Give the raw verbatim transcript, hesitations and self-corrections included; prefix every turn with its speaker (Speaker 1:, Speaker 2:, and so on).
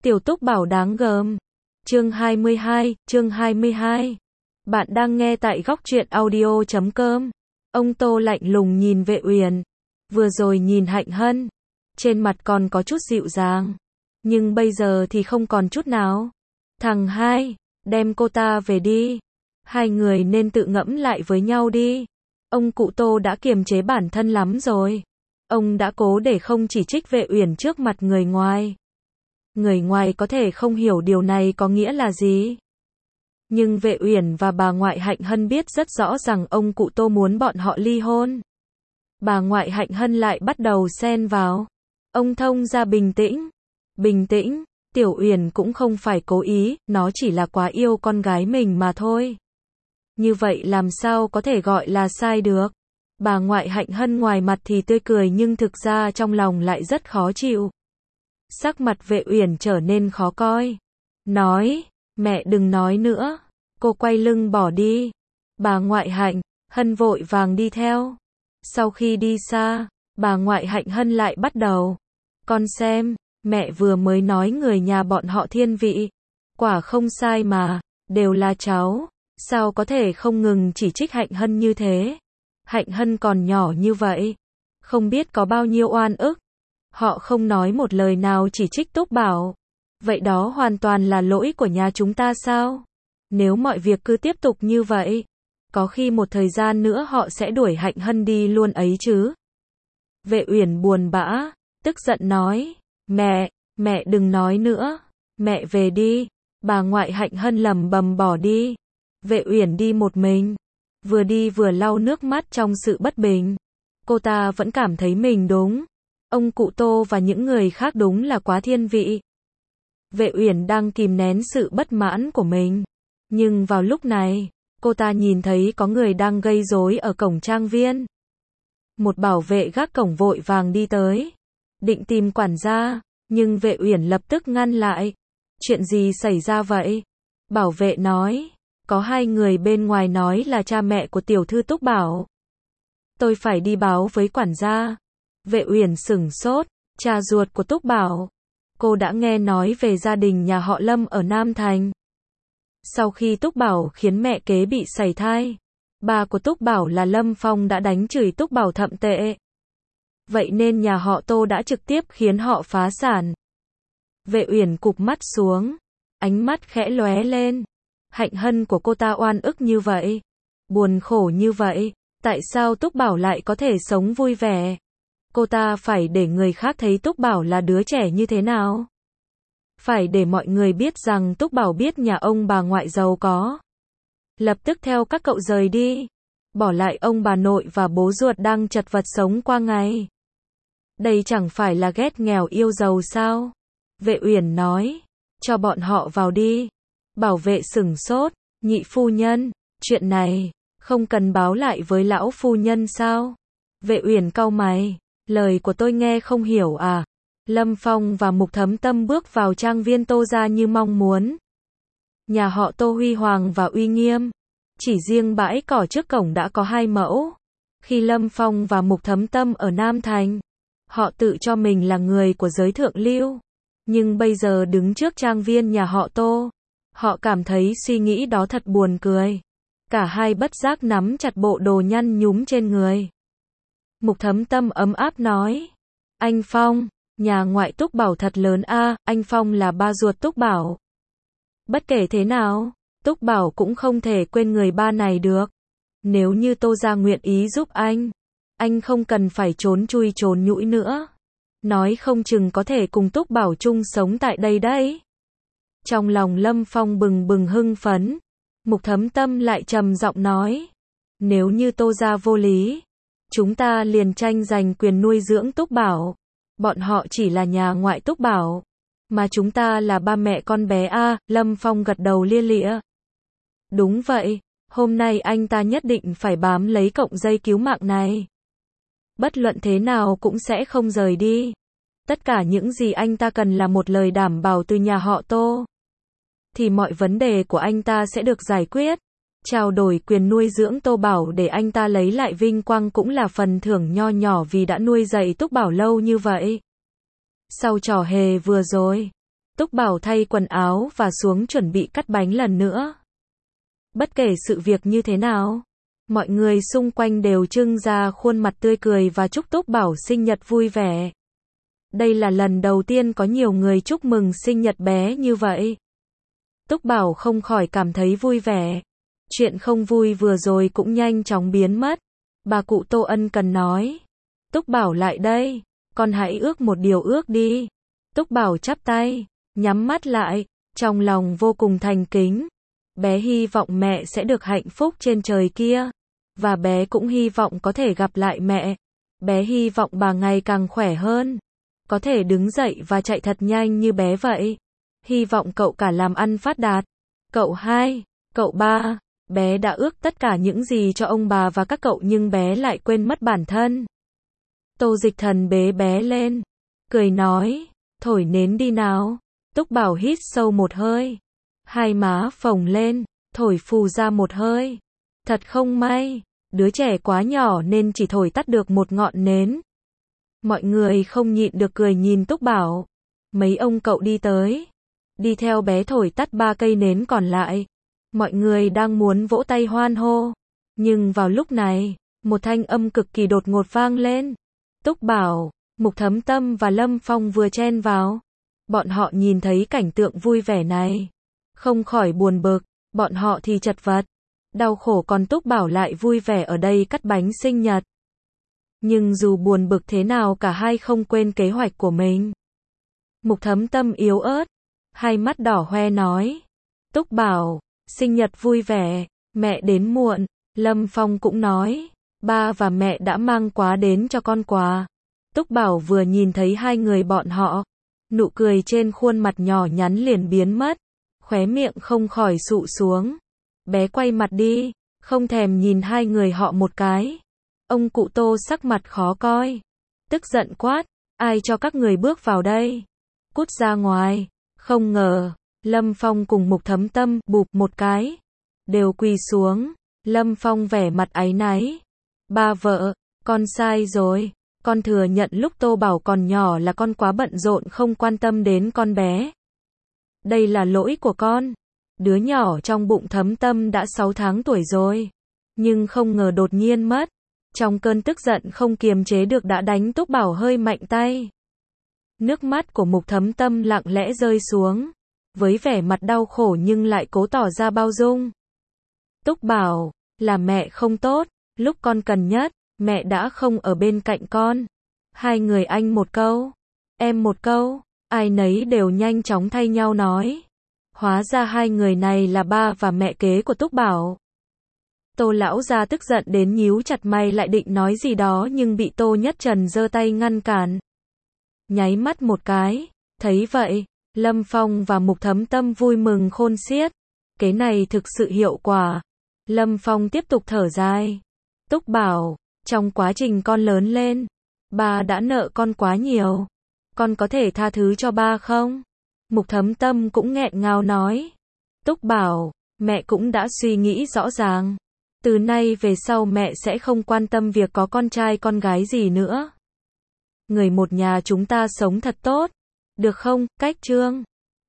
Speaker 1: Tiểu Túc Bảo đáng gờm. Chương hai mươi hai, chương hai mươi hai. Bạn đang nghe tại góc truyện audio chấm com. Ông Tô lạnh lùng nhìn Vệ Uyển, vừa rồi nhìn Hạnh Hân, trên mặt còn có chút dịu dàng, nhưng bây giờ thì không còn chút nào. Thằng hai, đem cô ta về đi. Hai người nên tự ngẫm lại với nhau đi. Ông cụ Tô đã kiềm chế bản thân lắm rồi. Ông đã cố để không chỉ trích Vệ Uyển trước mặt người ngoài. Người ngoài có thể không hiểu điều này có nghĩa là gì. Nhưng Vệ Uyển và bà ngoại Hạnh Hân biết rất rõ rằng ông cụ Tô muốn bọn họ ly hôn. Bà ngoại Hạnh Hân lại bắt đầu xen vào. Ông thông ra bình tĩnh. Bình tĩnh, Tiểu Uyển cũng không phải cố ý, nó chỉ là quá yêu con gái mình mà thôi. Như vậy làm sao có thể gọi là sai được. Bà ngoại Hạnh Hân ngoài mặt thì tươi cười nhưng thực ra trong lòng lại rất khó chịu. Sắc mặt Vệ Uyển trở nên khó coi. Nói, mẹ đừng nói nữa. Cô quay lưng bỏ đi. Bà ngoại Hạnh Hân vội vàng đi theo. Sau khi đi xa, bà ngoại Hạnh Hân lại bắt đầu. Con xem, mẹ vừa mới nói người nhà bọn họ thiên vị. Quả không sai mà, đều là cháu. Sao có thể không ngừng chỉ trích Hạnh Hân như thế? Hạnh Hân còn nhỏ như vậy, không biết có bao nhiêu oan ức. Họ không nói một lời nào chỉ trích Túc Bảo. Vậy đó hoàn toàn là lỗi của nhà chúng ta sao? Nếu mọi việc cứ tiếp tục như vậy, có khi một thời gian nữa họ sẽ đuổi Hạnh Hân đi luôn ấy chứ. Vệ Uyển buồn bã, tức giận nói, mẹ, mẹ đừng nói nữa, mẹ về đi. Bà ngoại Hạnh Hân lẩm bẩm bỏ đi. Vệ Uyển đi một mình, vừa đi vừa lau nước mắt trong sự bất bình. Cô ta vẫn cảm thấy mình đúng. Ông cụ Tô và những người khác đúng là quá thiên vị. Vệ Uyển đang kìm nén sự bất mãn của mình. Nhưng vào lúc này, cô ta nhìn thấy có người đang gây rối ở cổng trang viên. Một bảo vệ gác cổng vội vàng đi tới, định tìm quản gia, nhưng Vệ Uyển lập tức ngăn lại. Chuyện gì xảy ra vậy? Bảo vệ nói, có hai người bên ngoài nói là cha mẹ của tiểu thư Túc Bảo. Tôi phải đi báo với quản gia. Vệ Uyển sửng sốt, cha ruột của Túc Bảo. Cô đã nghe nói về gia đình nhà họ Lâm ở Nam Thành. Sau khi Túc Bảo khiến mẹ kế bị sảy thai, bà của Túc Bảo là Lâm Phong đã đánh chửi Túc Bảo thậm tệ. Vậy nên nhà họ Tô đã trực tiếp khiến họ phá sản. Vệ Uyển cụp mắt xuống, ánh mắt khẽ lóe lên. Hạnh Hân của cô ta oan ức như vậy, buồn khổ như vậy, tại sao Túc Bảo lại có thể sống vui vẻ? Cô ta phải để người khác thấy Túc Bảo là đứa trẻ như thế nào? Phải để mọi người biết rằng Túc Bảo biết nhà ông bà ngoại giàu có. Lập tức theo các cậu rời đi, bỏ lại ông bà nội và bố ruột đang chật vật sống qua ngày. Đây chẳng phải là ghét nghèo yêu giàu sao? Vệ Uyển nói, cho bọn họ vào đi. Bảo vệ sửng sốt, nhị phu nhân, chuyện này không cần báo lại với lão phu nhân sao? Vệ Uyển cau mày, lời của tôi nghe không hiểu à? Lâm Phong và Mục Thấm Tâm bước vào trang viên Tô gia như mong muốn. Nhà họ Tô huy hoàng và uy nghiêm, chỉ riêng bãi cỏ trước cổng đã có hai mẫu. Khi Lâm Phong và Mục Thấm Tâm ở Nam Thành, họ tự cho mình là người của giới thượng lưu, nhưng bây giờ đứng trước trang viên nhà họ Tô, họ cảm thấy suy nghĩ đó thật buồn cười. Cả hai bất giác nắm chặt bộ đồ nhăn nhúm trên người. Mục Thấm Tâm ấm áp nói, anh Phong, nhà ngoại Túc Bảo thật lớn a, anh Phong là ba ruột Túc Bảo. Bất kể thế nào, Túc Bảo cũng không thể quên người ba này được. Nếu như Tô gia nguyện ý giúp anh, anh không cần phải trốn chui trốn nhũi nữa. Nói không chừng có thể cùng Túc Bảo chung sống tại đây đấy. Trong lòng Lâm Phong bừng bừng hưng phấn, Mục Thấm Tâm lại trầm giọng nói, nếu như Tô gia vô lý, chúng ta liền tranh giành quyền nuôi dưỡng Túc Bảo. Bọn họ chỉ là nhà ngoại Túc Bảo, mà chúng ta là ba mẹ con bé a. Lâm Phong gật đầu lia lịa. Đúng vậy, hôm nay anh ta nhất định phải bám lấy cọng dây cứu mạng này. Bất luận thế nào cũng sẽ không rời đi. Tất cả những gì anh ta cần là một lời đảm bảo từ nhà họ Tô, thì mọi vấn đề của anh ta sẽ được giải quyết. Trao đổi quyền nuôi dưỡng Tô Bảo để anh ta lấy lại vinh quang cũng là phần thưởng nho nhỏ vì đã nuôi dạy Túc Bảo lâu như vậy. Sau trò hề vừa rồi, Túc Bảo thay quần áo và xuống chuẩn bị cắt bánh lần nữa. Bất kể sự việc như thế nào, mọi người xung quanh đều trưng ra khuôn mặt tươi cười và chúc Túc Bảo sinh nhật vui vẻ. Đây là lần đầu tiên có nhiều người chúc mừng sinh nhật bé như vậy. Túc Bảo không khỏi cảm thấy vui vẻ. Chuyện không vui vừa rồi cũng nhanh chóng biến mất. Bà cụ Tô ân cần nói. Túc Bảo lại đây, con hãy ước một điều ước đi. Túc Bảo chắp tay, nhắm mắt lại, trong lòng vô cùng thành kính. Bé hy vọng mẹ sẽ được hạnh phúc trên trời kia. Và bé cũng hy vọng có thể gặp lại mẹ. Bé hy vọng bà ngày càng khỏe hơn. Có thể đứng dậy và chạy thật nhanh như bé vậy. Hy vọng cậu cả làm ăn phát đạt. Cậu hai, cậu ba, bé đã ước tất cả những gì cho ông bà và các cậu nhưng bé lại quên mất bản thân. Tô Dịch Thần bế bé lên, cười nói, thổi nến đi nào. Túc Bảo hít sâu một hơi. Hai má phồng lên, thổi phù ra một hơi. Thật không may, đứa trẻ quá nhỏ nên chỉ thổi tắt được một ngọn nến. Mọi người không nhịn được cười nhìn Túc Bảo. Mấy ông cậu đi tới, đi theo bé thổi tắt ba cây nến còn lại. Mọi người đang muốn vỗ tay hoan hô. Nhưng vào lúc này, một thanh âm cực kỳ đột ngột vang lên. Túc Bảo, Mục Thấm Tâm và Lâm Phong vừa chen vào. Bọn họ nhìn thấy cảnh tượng vui vẻ này, không khỏi buồn bực, bọn họ thì chật vật, đau khổ, còn Túc Bảo lại vui vẻ ở đây cắt bánh sinh nhật. Nhưng dù buồn bực thế nào cả hai không quên kế hoạch của mình. Mục Thấm Tâm yếu ớt, hai mắt đỏ hoe nói. Túc Bảo, sinh nhật vui vẻ, mẹ đến muộn. Lâm Phong cũng nói, ba và mẹ đã mang quà đến cho con quà. Túc Bảo vừa nhìn thấy hai người bọn họ, nụ cười trên khuôn mặt nhỏ nhắn liền biến mất, khóe miệng không khỏi sụ xuống. Bé quay mặt đi, không thèm nhìn hai người họ một cái. Ông cụ Tô sắc mặt khó coi, tức giận quát, ai cho các người bước vào đây? Cút ra ngoài. Không ngờ, Lâm Phong cùng Mục Thấm Tâm bụp một cái, đều quỳ xuống. Lâm Phong vẻ mặt áy náy. Ba vợ, con sai rồi. Con thừa nhận lúc Tô Bảo còn nhỏ là con quá bận rộn không quan tâm đến con bé. Đây là lỗi của con. Đứa nhỏ trong bụng Thấm Tâm đã sáu tháng tuổi rồi. Nhưng không ngờ đột nhiên mất. Trong cơn tức giận không kiềm chế được đã đánh Túc Bảo hơi mạnh tay. Nước mắt của Mục Thấm Tâm lặng lẽ rơi xuống. Với vẻ mặt đau khổ nhưng lại cố tỏ ra bao dung. Túc Bảo, là mẹ không tốt. Lúc con cần nhất, mẹ đã không ở bên cạnh con. Hai người anh một câu, em một câu, ai nấy đều nhanh chóng thay nhau nói. Hóa ra hai người này là ba và mẹ kế của Túc Bảo. Tô lão gia tức giận đến nhíu chặt mày, lại định nói gì đó nhưng bị Tô Nhất Trần giơ tay ngăn cản. Nháy mắt một cái, thấy vậy, Lâm Phong và Mục Thấm Tâm vui mừng khôn xiết. Kế này thực sự hiệu quả. Lâm Phong tiếp tục thở dài. Túc Bảo, trong quá trình con lớn lên, ba đã nợ con quá nhiều. Con có thể tha thứ cho ba không? Mục Thấm Tâm cũng nghẹn ngào nói. Túc Bảo, mẹ cũng đã suy nghĩ rõ ràng. Từ nay về sau mẹ sẽ không quan tâm việc có con trai con gái gì nữa. Người một nhà chúng ta sống thật tốt. Được không, Cách Trương?